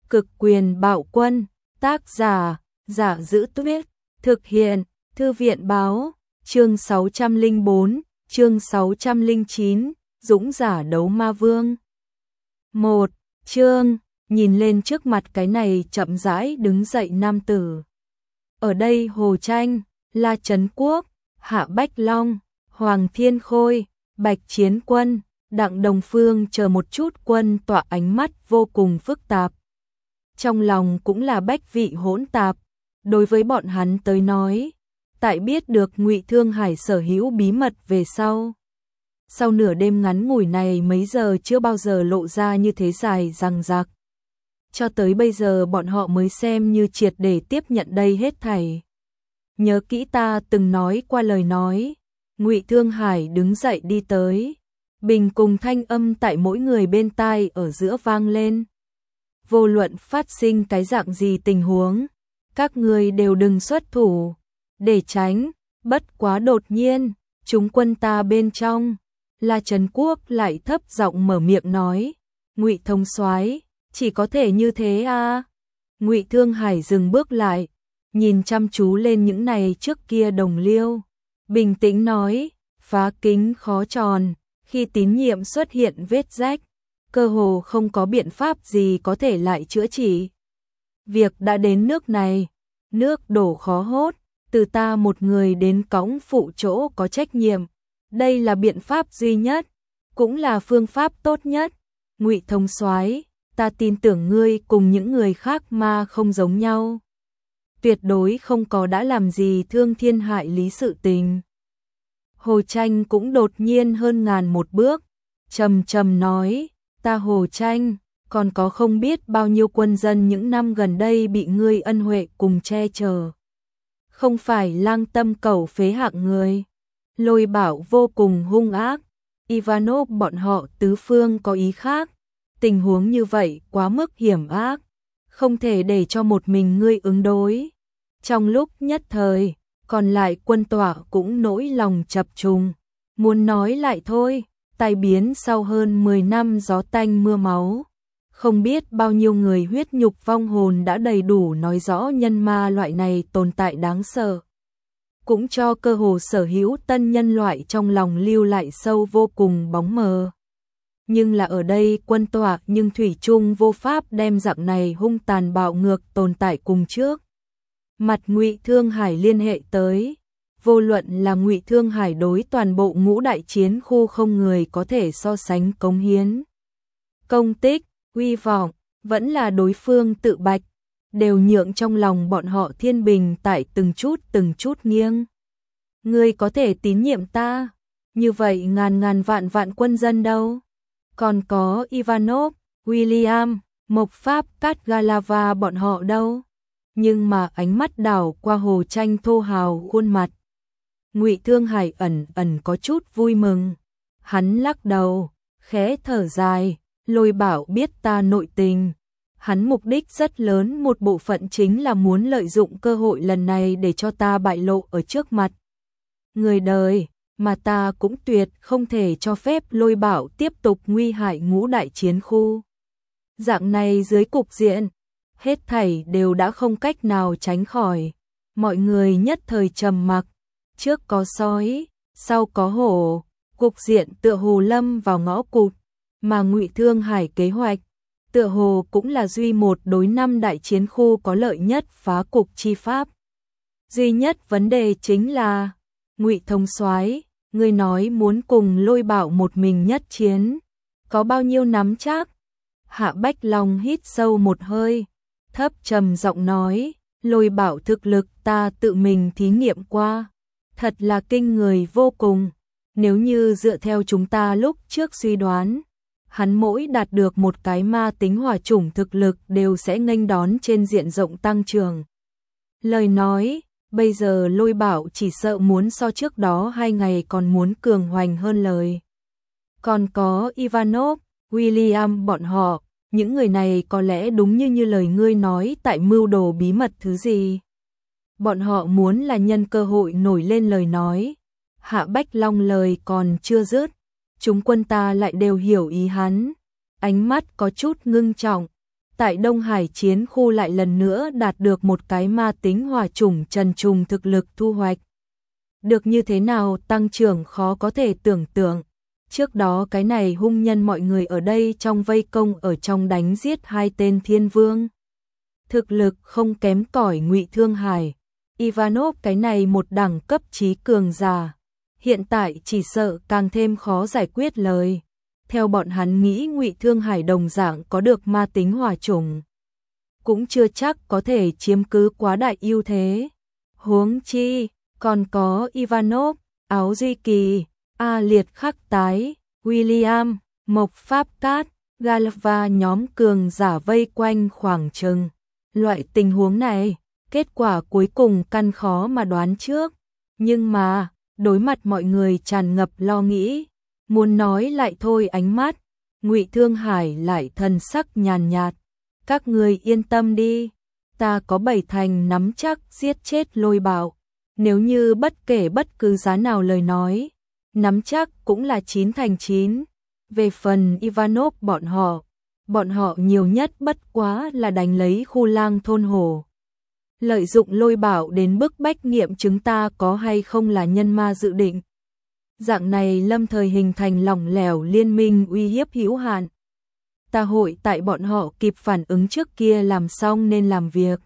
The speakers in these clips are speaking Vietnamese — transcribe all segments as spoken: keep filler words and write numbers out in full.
Cực quyền bạo quân, tác giả, Giả Giữ Tuyết, thực hiện, Thư viện báo, chương sáu trăm lẻ bốn, chương sáu trăm lẻ chín, Dũng giả đấu ma vương. Một, chương, nhìn lên trước mặt cái này chậm rãi đứng dậy nam tử. Ở đây Hồ Tranh, La Trấn Quốc, Hạ Bách Long, Hoàng Thiên Khôi, Bạch Chiến Quân, Đặng Đồng Phương chờ một chút quân tỏa ánh mắt vô cùng phức tạp. Trong lòng cũng là bách vị hỗn tạp, đối với bọn hắn tới nói, tại biết được Ngụy Thương Hải sở hữu bí mật về sau. Sau nửa đêm ngắn ngủi này mấy giờ chưa bao giờ lộ ra như thế dài rằng rạc. Cho tới bây giờ bọn họ mới xem như triệt để tiếp nhận đây hết thảy. Nhớ kỹ ta từng nói qua lời nói, Ngụy Thương Hải đứng dậy đi tới, bình cùng thanh âm tại mỗi người bên tai ở giữa vang lên. Vô luận phát sinh cái dạng gì tình huống, các người đều đừng xuất thủ, để tránh, bất quá đột nhiên, chúng quân ta bên trong. La Trấn Quốc lại thấp giọng mở miệng nói, Ngụy Thống soái, chỉ có thể như thế à? Ngụy Thương Hải dừng bước lại, nhìn chăm chú lên những này trước kia đồng liêu, bình tĩnh nói, phá kính khó tròn, khi tín nhiệm xuất hiện vết rách, cơ hồ không có biện pháp gì có thể lại chữa trị. Việc đã đến nước này, nước đổ khó hốt, từ ta một người đến cõng phụ chỗ có trách nhiệm. Đây là biện pháp duy nhất, cũng là phương pháp tốt nhất. Ngụy Thống soái, ta tin tưởng ngươi cùng những người khác mà không giống nhau. Tuyệt đối không có đã làm gì thương thiên hại lý sự tình. Hồ Tranh cũng đột nhiên hơn ngàn một bước, trầm trầm nói, ta Hồ Tranh, còn có không biết bao nhiêu quân dân những năm gần đây bị ngươi ân huệ cùng che chở. Không phải lang tâm cầu phế hạng người. Lôi Bảo vô cùng hung ác, Ivanov bọn họ tứ phương có ý khác, tình huống như vậy quá mức hiểm ác, không thể để cho một mình ngươi ứng đối. Trong lúc nhất thời, còn lại quân tỏa cũng nỗi lòng chập trùng, muốn nói lại thôi, tai biến sau hơn mười năm gió tanh mưa máu. Không biết bao nhiêu người huyết nhục vong hồn đã đầy đủ nói rõ nhân ma loại này tồn tại đáng sợ. Cũng cho cơ hồ sở hữu tân nhân loại trong lòng lưu lại sâu vô cùng bóng mờ. Nhưng là ở đây quân tỏa nhưng thủy chung vô pháp đem dạng này hung tàn bạo ngược tồn tại cùng trước. Mặt Ngụy Thương Hải liên hệ tới, vô luận là Ngụy Thương Hải đối toàn bộ ngũ đại chiến khu không người có thể so sánh cống hiến. Công tích, uy vọng, vẫn là đối phương tự bạch, đều nhượng trong lòng bọn họ thiên bình tại từng chút từng chút nghiêng. Ngươi có thể tín nhiệm ta, như vậy ngàn ngàn vạn vạn quân dân đâu? Còn có Ivanov, William, Mộc Pháp, Cát Galava bọn họ đâu? Nhưng mà ánh mắt đảo qua Hồ Tranh thô hào khuôn mặt. Ngụy Thương Hải ẩn ẩn có chút vui mừng. Hắn lắc đầu, khẽ thở dài, Lôi Bảo biết ta nội tình. Hắn mục đích rất lớn một bộ phận chính là muốn lợi dụng cơ hội lần này để cho ta bại lộ ở trước mặt người đời, mà ta cũng tuyệt không thể cho phép Lôi Bảo tiếp tục nguy hại ngũ đại chiến khu. Dạng này dưới cục diện, hết thảy đều đã không cách nào tránh khỏi. Mọi người nhất thời trầm mặc, trước có sói, sau có hổ, cục diện tựa hồ lâm vào ngõ cụt, mà Ngụy Thương Hải kế hoạch tựa hồ cũng là duy một đối năm đại chiến khu có lợi nhất phá cục chi pháp. Duy nhất vấn đề chính là, Ngụy Thống soái, ngươi nói muốn cùng Lôi Bảo một mình nhất chiến, có bao nhiêu nắm chắc? Hạ Bách Long hít sâu một hơi, thấp trầm giọng nói, Lôi Bảo thực lực ta tự mình thí nghiệm qua, thật là kinh người vô cùng. Nếu như dựa theo chúng ta lúc trước suy đoán, hắn mỗi đạt được một cái ma tính hỏa chủng thực lực đều sẽ nghênh đón trên diện rộng tăng trưởng. Lời nói, bây giờ Lôi Bảo chỉ sợ muốn so trước đó hai ngày còn muốn cường hoành hơn lời. Còn có Ivanov, William bọn họ, những người này có lẽ đúng như như lời ngươi nói tại mưu đồ bí mật thứ gì. Bọn họ muốn là nhân cơ hội nổi lên lời nói. Hạ Bách Long lời còn chưa dứt, chúng quân ta lại đều hiểu ý hắn, ánh mắt có chút ngưng trọng, tại Đông Hải chiến khu lại lần nữa đạt được một cái ma tính hỏa chủng trần trùng thực lực thu hoạch. Được như thế nào tăng trưởng khó có thể tưởng tượng. Trước đó cái này hung nhân mọi người ở đây trong vây công ở trong đánh giết hai tên thiên vương. Thực lực không kém cỏi Ngụy Thương Hải. Ivanov cái này một đẳng cấp trí cường giả. Hiện tại chỉ sợ càng thêm khó giải quyết lời. Theo bọn hắn nghĩ Ngụy Thương Hải đồng dạng có được ma tính hỏa chủng. Cũng chưa chắc có thể chiếm cứ quá đại ưu thế. Huống chi, còn có Ivanov, Áo Duy Kỳ, A Liệt Khắc Tái, William, Mộc Pháp Cát, Galva nhóm cường giả vây quanh khoảng chừng. Loại tình huống này, kết quả cuối cùng căn khó mà đoán trước. Nhưng mà, đối mặt mọi người tràn ngập lo nghĩ, muốn nói lại thôi ánh mắt, Ngụy Thương Hải lại thần sắc nhàn nhạt. Các người yên tâm đi, ta có bảy thành nắm chắc giết chết Lôi Bạo. Nếu như bất kể bất cứ giá nào lời nói, nắm chắc cũng là chín thành chín. Về phần Ivanov bọn họ, bọn họ nhiều nhất bất quá là đánh lấy khu lang thôn hồ. Lợi dụng Lôi Bạo đến bức bách nghiệm chứng ta có hay không là nhân ma dự định. Dạng này lâm thời hình thành lỏng lẻo liên minh uy hiếp hữu hạn. Ta hội tại bọn họ kịp phản ứng trước kia làm xong nên làm việc.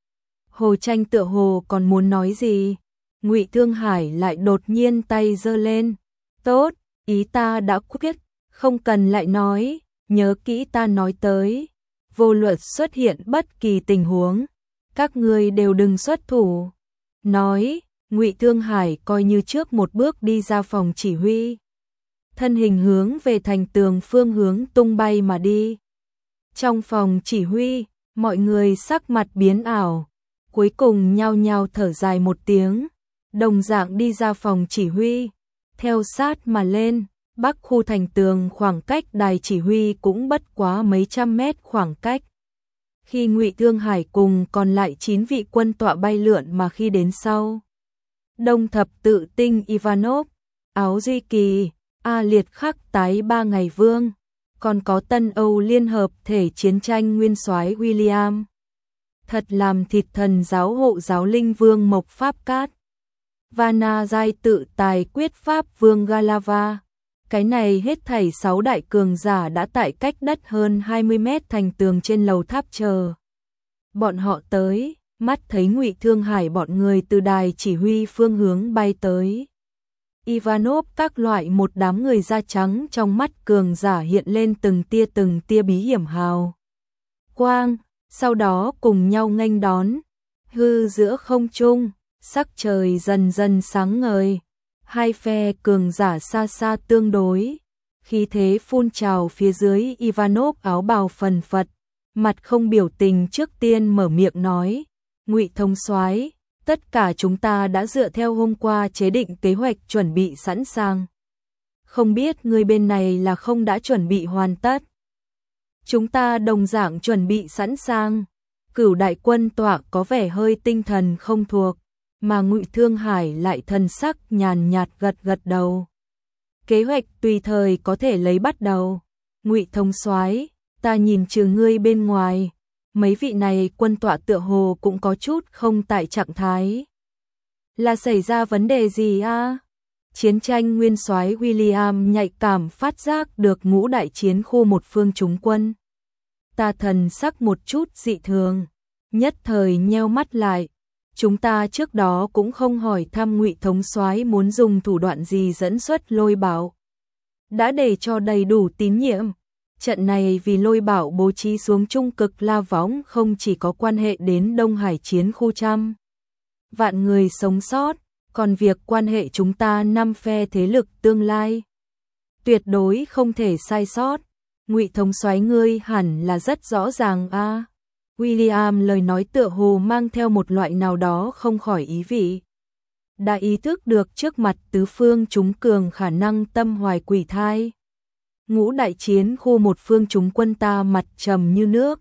Hồ Tranh tựa hồ còn muốn nói gì, Ngụy Thương Hải lại đột nhiên tay giơ lên. Tốt, ý ta đã quyết, không cần lại nói, nhớ kỹ ta nói tới. Vô luận xuất hiện bất kỳ tình huống, các ngươi đều đừng xuất thủ. Nói, Ngụy Thương Hải coi như trước một bước đi ra phòng chỉ huy. Thân hình hướng về thành tường phương hướng tung bay mà đi. Trong phòng chỉ huy, mọi người sắc mặt biến ảo, cuối cùng nhao nhao thở dài một tiếng, đồng dạng đi ra phòng chỉ huy, theo sát mà lên. Bắc khu thành tường khoảng cách đài chỉ huy cũng bất quá mấy trăm mét khoảng cách. Khi Ngụy Thương Hải cùng còn lại chín vị quân tọa bay lượn mà khi đến sau, Đông Thập Tự Tinh Ivanov, Áo Duy Kỳ, A Liệt Khắc Tái ba ngày vương, còn có Tân Âu Liên Hợp Thể Chiến tranh nguyên soái William. Thật làm thịt thần giáo hộ giáo linh vương Mộc Pháp Cát. Vana giai tự tài quyết pháp vương Galava. Cái này hết thảy sáu đại cường giả đã tại cách đất hơn hai mươi mét thành tường trên lầu tháp chờ. Bọn họ tới, mắt thấy Ngụy Thương Hải bọn người từ đài chỉ huy phương hướng bay tới. Ivanov các loại một đám người da trắng trong mắt cường giả hiện lên từng tia từng tia bí hiểm hào quang, sau đó cùng nhau nghênh đón. Hư giữa không trung, sắc trời dần dần sáng ngời. Hai phe cường giả xa xa tương đối, khí thế phun trào phía dưới. Ivanov áo bào phần phật, mặt không biểu tình trước tiên mở miệng nói, Ngụy thống soái, tất cả chúng ta đã dựa theo hôm qua chế định kế hoạch chuẩn bị sẵn sàng. Không biết người bên này là không đã chuẩn bị hoàn tất. Chúng ta đồng dạng chuẩn bị sẵn sàng. Cửu đại quân tọa có vẻ hơi tinh thần không thuộc, mà Ngụy Thương Hải lại thần sắc nhàn nhạt gật gật đầu. Kế hoạch tùy thời có thể lấy bắt đầu. Ngụy thống soái, ta nhìn trừ ngươi bên ngoài, mấy vị này quân tọa tựa hồ cũng có chút không tại trạng thái. Là xảy ra vấn đề gì a? Chiến tranh nguyên soái William nhạy cảm phát giác được ngũ đại chiến khu một phương chúng quân. Ta thần sắc một chút dị thường, nhất thời nheo mắt lại. Chúng ta trước đó cũng không hỏi thăm Ngụy thống soái muốn dùng thủ đoạn gì dẫn xuất Lôi Bạo. Đã để cho đầy đủ tín nhiệm. Trận này vì Lôi Bạo bố trí xuống trung cực la võng không chỉ có quan hệ đến Đông Hải chiến khu trăm vạn người sống sót, còn việc quan hệ chúng ta năm phe thế lực tương lai. Tuyệt đối không thể sai sót. Ngụy thống soái ngươi hẳn là rất rõ ràng a. À. William lời nói tựa hồ mang theo một loại nào đó không khỏi ý vị. Đã ý thức được trước mặt tứ phương chúng cường khả năng tâm hoài quỷ thai. Ngũ đại chiến khu một phương chúng quân ta mặt trầm như nước.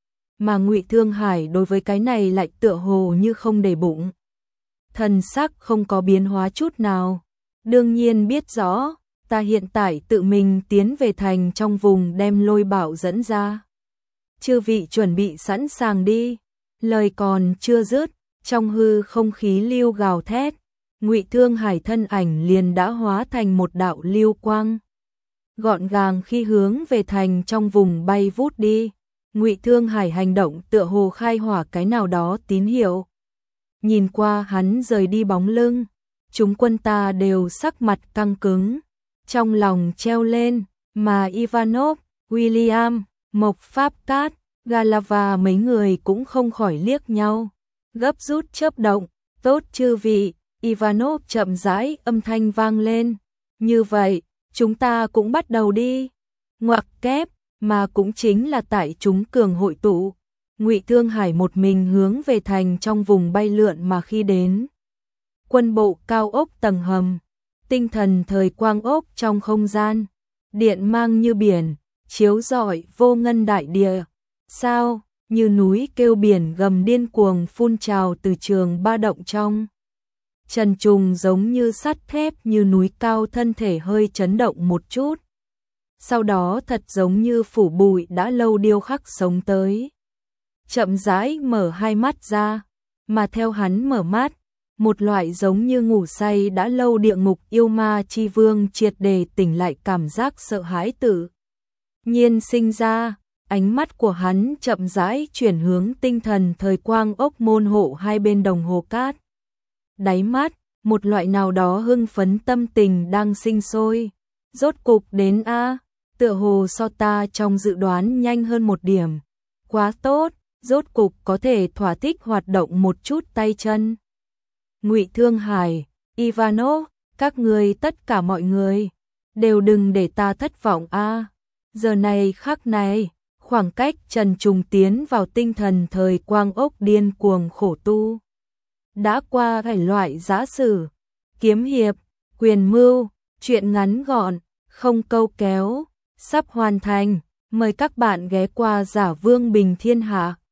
Mà Ngụy Thương Hải đối với cái này lại tựa hồ như không để bụng. Thần sắc không có biến hóa chút nào. Đương nhiên biết rõ, ta hiện tại tự mình tiến về thành trong vùng đem Lôi Bạo dẫn ra. chư vị chuẩn bị sẵn sàng đi. Lời còn chưa dứt, trong hư không khí lưu gào thét, Ngụy Thương Hải thân ảnh liền đã hóa thành một đạo lưu quang. Gọn gàng khi hướng về thành trong vùng bay vút đi, Ngụy Thương Hải hành động tựa hồ khai hỏa cái nào đó tín hiệu. Nhìn qua hắn rời đi bóng lưng, chúng quân ta đều sắc mặt căng cứng, trong lòng treo lên, mà Ivanov, William, Mộc Pháp Cát, Galava mấy người cũng không khỏi liếc nhau, gấp rút chớp động. Tốt chư vị, Ivanov chậm rãi âm thanh vang lên, như vậy, chúng ta cũng bắt đầu đi. Ngoặc kép, mà cũng chính là tại chúng cường hội tụ, Ngụy Thương Hải một mình hướng về thành trong vùng bay lượn mà khi đến. Quân bộ cao ốc tầng hầm, tinh thần thời quang ốc trong không gian, điện mang như biển, chiếu rọi vô ngân đại địa. Sao, như núi kêu biển gầm điên cuồng phun trào từ trường ba động trong. Trần trùng giống như sắt thép như núi cao, thân thể hơi chấn động một chút. Sau đó thật giống như phủ bụi đã lâu điêu khắc sống tới. Chậm rãi mở hai mắt ra, mà theo hắn mở mắt, một loại giống như ngủ say đã lâu địa ngục yêu ma chi vương triệt đề tỉnh lại, cảm giác sợ hãi tự nhiên sinh ra. Ánh mắt của hắn chậm rãi chuyển hướng tinh thần thời quang ốc môn hộ hai bên đồng hồ cát. Đáy mắt, một loại nào đó hưng phấn tâm tình đang sinh sôi. Rốt cục đến a, tựa hồ so ta trong dự đoán nhanh hơn một điểm. Quá tốt, rốt cục có thể thỏa thích hoạt động một chút tay chân. Ngụy Thương Hải, Ivanov, các người tất cả mọi người, đều đừng để ta thất vọng a. Giờ này khắc này, khoảng cách Trần Trùng tiến vào tinh thần thời quang ốc điên cuồng khổ tu đã qua thể loại giã sử, kiếm hiệp, quyền mưu, truyện ngắn gọn, không câu kéo, sắp hoàn thành. Mời các bạn ghé qua Giả Vương Bình Thiên Hạ.